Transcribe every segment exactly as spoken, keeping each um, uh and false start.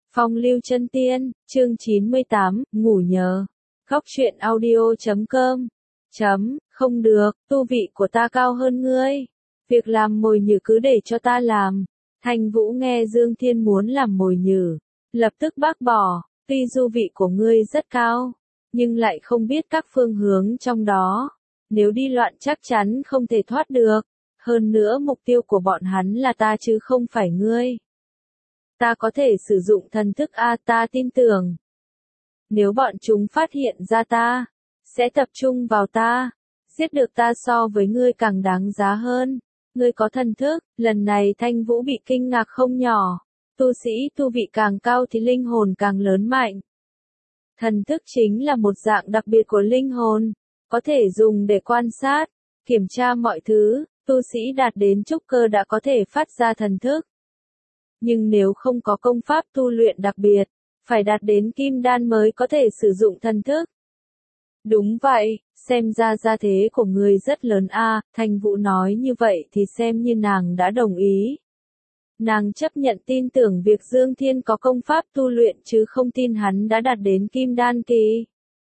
Phong lưu chân tiên, chương chín mươi tám, ngủ nhờ. Góc truyện audio chấm com. Chấm, không được, tu vị của ta cao hơn ngươi. Việc làm mồi nhử cứ để cho ta làm. Thanh Vũ nghe Dương Thiên muốn làm mồi nhử, lập tức bác bỏ, tuy du vị của ngươi rất cao, nhưng lại không biết các phương hướng trong đó. Nếu đi loạn chắc chắn không thể thoát được. Hơn nữa mục tiêu của bọn hắn là ta chứ không phải ngươi. Ta có thể sử dụng thần thức A, ta tin tưởng. Nếu bọn chúng phát hiện ra ta, sẽ tập trung vào ta. Giết được ta so với ngươi càng đáng giá hơn. Ngươi có thần thức, lần này Thanh Vũ bị kinh ngạc không nhỏ. Tu sĩ tu vị càng cao thì linh hồn càng lớn mạnh. Thần thức chính là một dạng đặc biệt của linh hồn, có thể dùng để quan sát, kiểm tra mọi thứ. Tu sĩ đạt đến trúc cơ đã có thể phát ra thần thức. Nhưng nếu không có công pháp tu luyện đặc biệt, phải đạt đến kim đan mới có thể sử dụng thần thức. Đúng vậy, xem ra gia thế của người rất lớn a. À, Thanh Vũ nói như vậy thì xem như nàng đã đồng ý. Nàng chấp nhận tin tưởng việc Dương Thiên có công pháp tu luyện chứ không tin hắn đã đạt đến kim đan kỳ.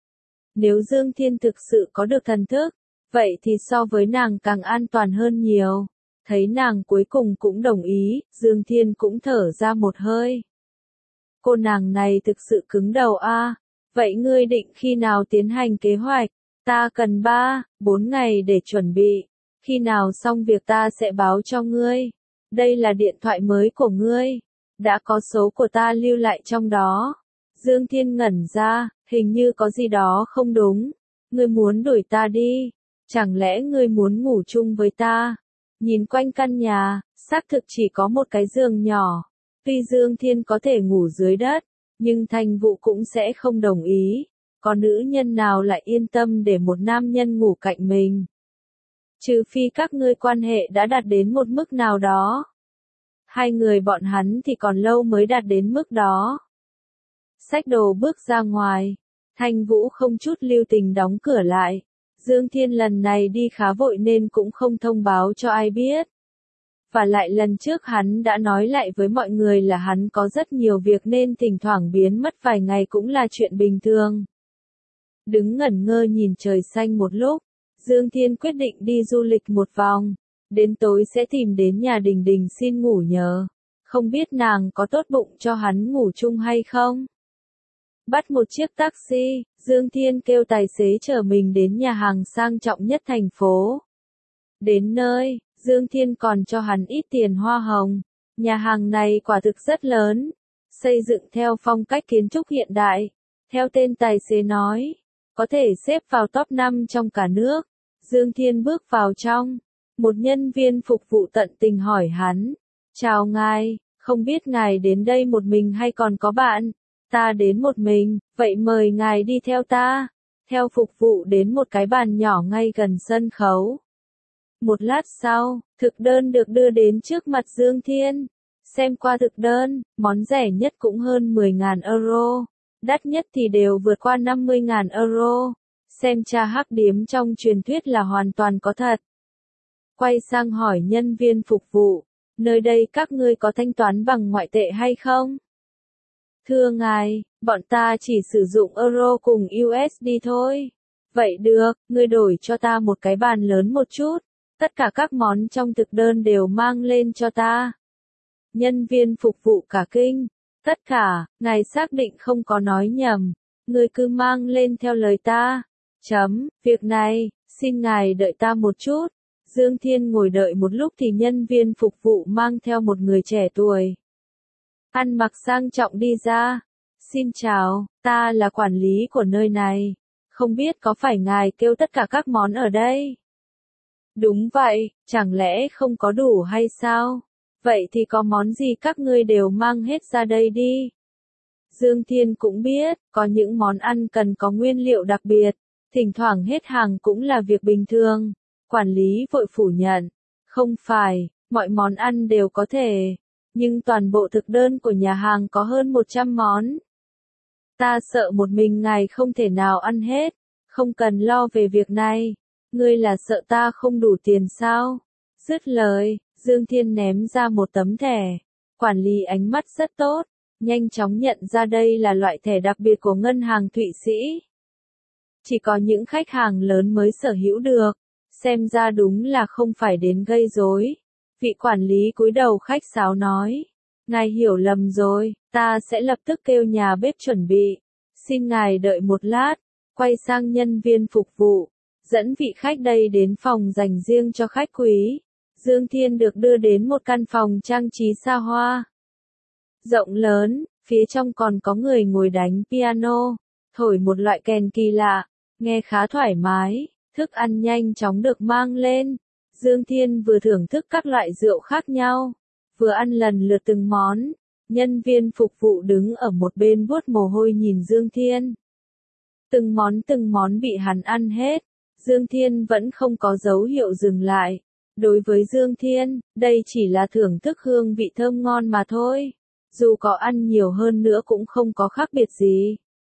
Nếu Dương Thiên thực sự có được thần thức, vậy thì so với nàng càng an toàn hơn nhiều. Thấy nàng cuối cùng cũng đồng ý, Dương Thiên cũng thở ra một hơi. Cô nàng này thực sự cứng đầu a. À. Vậy ngươi định khi nào tiến hành kế hoạch? Ta cần ba, bốn ngày để chuẩn bị. Khi nào xong việc ta sẽ báo cho ngươi. Đây là điện thoại mới của ngươi. Đã có số của ta lưu lại trong đó. Dương Thiên ngẩn ra, hình như có gì đó không đúng. Ngươi muốn đuổi ta đi. Chẳng lẽ ngươi muốn ngủ chung với ta? Nhìn quanh căn nhà, xác thực chỉ có một cái giường nhỏ. Tuy Dương Thiên có thể ngủ dưới đất, nhưng Thanh Vũ cũng sẽ không đồng ý. Có nữ nhân nào lại yên tâm để một nam nhân ngủ cạnh mình? Trừ phi các ngươi quan hệ đã đạt đến một mức nào đó. Hai người bọn hắn thì còn lâu mới đạt đến mức đó. Xách đồ bước ra ngoài, Thanh Vũ không chút lưu tình đóng cửa lại. Dương Thiên lần này đi khá vội nên cũng không thông báo cho ai biết. Và lại lần trước hắn đã nói lại với mọi người là hắn có rất nhiều việc nên thỉnh thoảng biến mất vài ngày cũng là chuyện bình thường. Đứng ngẩn ngơ nhìn trời xanh một lúc, Dương Thiên quyết định đi du lịch một vòng. Đến tối sẽ tìm đến nhà Đình Đình xin ngủ nhờ. Không biết nàng có tốt bụng cho hắn ngủ chung hay không? Bắt một chiếc taxi, Dương Thiên kêu tài xế chở mình đến nhà hàng sang trọng nhất thành phố. Đến nơi, Dương Thiên còn cho hắn ít tiền hoa hồng. Nhà hàng này quả thực rất lớn, xây dựng theo phong cách kiến trúc hiện đại. Theo tên tài xế nói, có thể xếp vào top năm trong cả nước. Dương Thiên bước vào trong, một nhân viên phục vụ tận tình hỏi hắn. Chào ngài, không biết ngài đến đây một mình hay còn có bạn? Ta đến một mình, vậy mời ngài đi theo ta. Theo phục vụ đến một cái bàn nhỏ ngay gần sân khấu. Một lát sau, thực đơn được đưa đến trước mặt Dương Thiên. Xem qua thực đơn, món rẻ nhất cũng hơn mười nghìn euro. Đắt nhất thì đều vượt qua năm mươi nghìn euro. Xem cha hắc điếm trong truyền thuyết là hoàn toàn có thật. Quay sang hỏi nhân viên phục vụ, nơi đây các ngươi có thanh toán bằng ngoại tệ hay không? Thưa ngài, bọn ta chỉ sử dụng euro cùng u ét đê thôi. Vậy được, ngươi đổi cho ta một cái bàn lớn một chút. Tất cả các món trong thực đơn đều mang lên cho ta. Nhân viên phục vụ cả kinh. Tất cả, ngài xác định không có nói nhầm. Ngươi cứ mang lên theo lời ta. Chấm, việc này, xin ngài đợi ta một chút. Dương Thiên ngồi đợi một lúc thì nhân viên phục vụ mang theo một người trẻ tuổi. Ăn mặc sang trọng đi ra. Xin chào, ta là quản lý của nơi này. Không biết có phải ngài kêu tất cả các món ở đây? Đúng vậy, chẳng lẽ không có đủ hay sao? Vậy thì có món gì các ngươi đều mang hết ra đây đi. Dương Thiên cũng biết, có những món ăn cần có nguyên liệu đặc biệt. Thỉnh thoảng hết hàng cũng là việc bình thường. Quản lý vội phủ nhận. Không phải, mọi món ăn đều có thể. Nhưng toàn bộ thực đơn của nhà hàng có hơn một trăm món. Ta sợ một mình ngài không thể nào ăn hết. Không cần lo về việc này. Ngươi là sợ ta không đủ tiền sao? Dứt lời, Dương Thiên ném ra một tấm thẻ. Quản lý ánh mắt rất tốt. nhanh chóng nhận ra đây là loại thẻ đặc biệt của ngân hàng Thụy Sĩ. Chỉ có những khách hàng lớn mới sở hữu được, xem ra đúng là không phải đến gây rối. Vị quản lý cúi đầu khách sáo nói, ngài hiểu lầm rồi, ta sẽ lập tức kêu nhà bếp chuẩn bị. Xin ngài đợi một lát, quay sang nhân viên phục vụ, dẫn vị khách đây đến phòng dành riêng cho khách quý. Dương Thiên được đưa đến một căn phòng trang trí xa hoa, rộng lớn, phía trong còn có người ngồi đánh piano, thổi một loại kèn kỳ lạ, nghe khá thoải mái. Thức ăn nhanh chóng được mang lên. Dương Thiên vừa thưởng thức các loại rượu khác nhau, vừa ăn lần lượt từng món. Nhân viên phục vụ đứng ở một bên vuốt mồ hôi nhìn Dương Thiên. Từng món từng món bị hắn ăn hết. Dương Thiên vẫn không có dấu hiệu dừng lại. Đối với Dương Thiên, đây chỉ là thưởng thức hương vị thơm ngon mà thôi. Dù có ăn nhiều hơn nữa cũng không có khác biệt gì.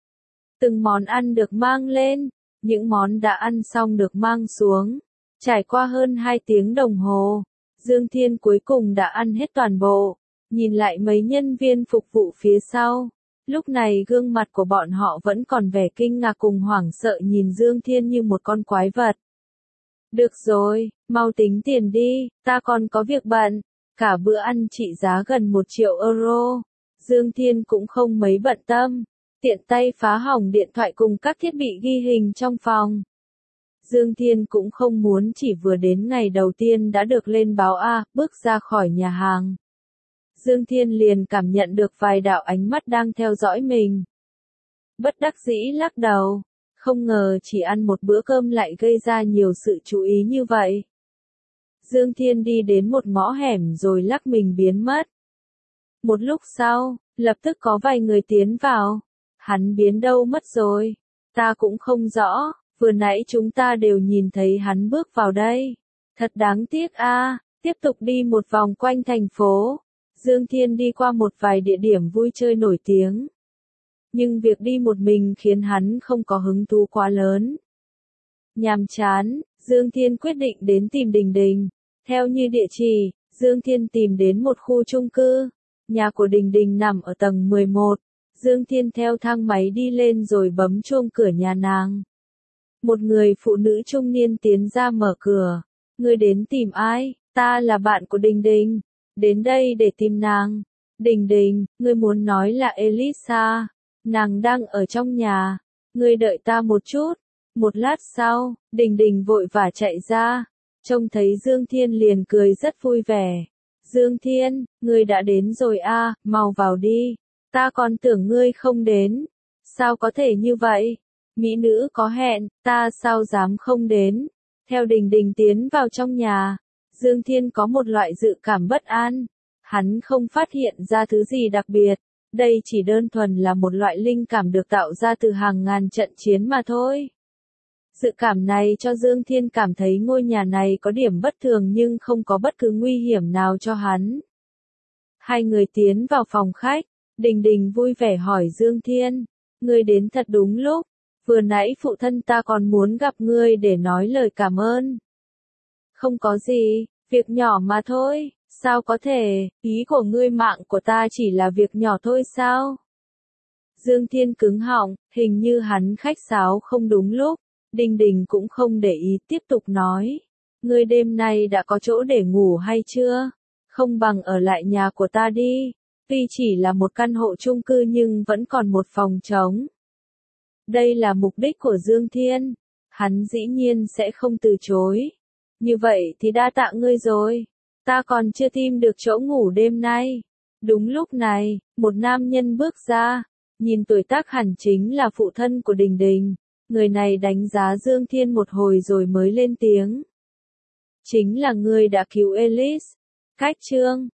Từng món ăn được mang lên. Những món đã ăn xong được mang xuống. Trải qua hơn hai tiếng đồng hồ, Dương Thiên cuối cùng đã ăn hết toàn bộ. Nhìn lại mấy nhân viên phục vụ phía sau. Lúc này gương mặt của bọn họ vẫn còn vẻ kinh ngạc cùng hoảng sợ nhìn Dương Thiên như một con quái vật. Được rồi, mau tính tiền đi, ta còn có việc bận. Cả bữa ăn trị giá gần một triệu euro. Dương Thiên cũng không mấy bận tâm. Tiện tay phá hỏng điện thoại cùng các thiết bị ghi hình trong phòng. Dương Thiên cũng không muốn chỉ vừa đến ngày đầu tiên đã được lên báo A, bước ra khỏi nhà hàng. Dương Thiên liền cảm nhận được vài đạo ánh mắt đang theo dõi mình. Bất đắc dĩ lắc đầu, không ngờ chỉ ăn một bữa cơm lại gây ra nhiều sự chú ý như vậy. Dương Thiên đi đến một ngõ hẻm rồi lắc mình biến mất. Một lúc sau, lập tức có vài người tiến vào. Hắn biến đâu mất rồi? Ta cũng không rõ, vừa nãy chúng ta đều nhìn thấy hắn bước vào đây. Thật đáng tiếc a. À. Tiếp tục đi một vòng quanh thành phố. Dương Thiên đi qua một vài địa điểm vui chơi nổi tiếng. Nhưng việc đi một mình khiến hắn không có hứng thú quá lớn. Nhàm chán, Dương Thiên quyết định đến tìm Đình Đình. Theo như địa chỉ, Dương Thiên tìm đến một khu chung cư. Nhà của Đình Đình nằm ở tầng mười một. Dương Thiên theo thang máy đi lên rồi bấm chuông cửa nhà nàng. Một người phụ nữ trung niên tiến ra mở cửa. Ngươi đến tìm ai? Ta là bạn của Đình Đình. Đến đây để tìm nàng. Đình Đình, ngươi muốn nói là Elisa. Nàng đang ở trong nhà. Ngươi đợi ta một chút. Một lát sau, Đình Đình vội vã chạy ra. Trông thấy Dương Thiên liền cười rất vui vẻ. Dương Thiên, ngươi đã đến rồi a, à, mau vào đi. Ta còn tưởng ngươi không đến. Sao có thể như vậy? Mỹ nữ có hẹn, ta sao dám không đến? Theo Đình Đình tiến vào trong nhà, Dương Thiên có một loại dự cảm bất an. Hắn không phát hiện ra thứ gì đặc biệt. Đây chỉ đơn thuần là một loại linh cảm được tạo ra từ hàng ngàn trận chiến mà thôi. Dự cảm này cho Dương Thiên cảm thấy ngôi nhà này có điểm bất thường nhưng không có bất cứ nguy hiểm nào cho hắn. Hai người tiến vào phòng khách. Đình Đình vui vẻ hỏi Dương Thiên, ngươi đến thật đúng lúc, vừa nãy phụ thân ta còn muốn gặp ngươi để nói lời cảm ơn. Không có gì, việc nhỏ mà thôi, sao có thể, ý của ngươi mạng của ta chỉ là việc nhỏ thôi sao? Dương Thiên cứng họng, hình như hắn khách sáo không đúng lúc, Đình Đình cũng không để ý tiếp tục nói, ngươi đêm nay đã có chỗ để ngủ hay chưa? Không bằng ở lại nhà của ta đi. Tuy chỉ là một căn hộ chung cư nhưng vẫn còn một phòng trống. Đây là mục đích của Dương Thiên. Hắn dĩ nhiên sẽ không từ chối. Như vậy thì đa tạ ngươi rồi. Ta còn chưa tìm được chỗ ngủ đêm nay. Đúng lúc này, một nam nhân bước ra. Nhìn tuổi tác hẳn chính là phụ thân của Đình Đình. Người này đánh giá Dương Thiên một hồi rồi mới lên tiếng. Chính là ngươi đã cứu Elise. Cách chương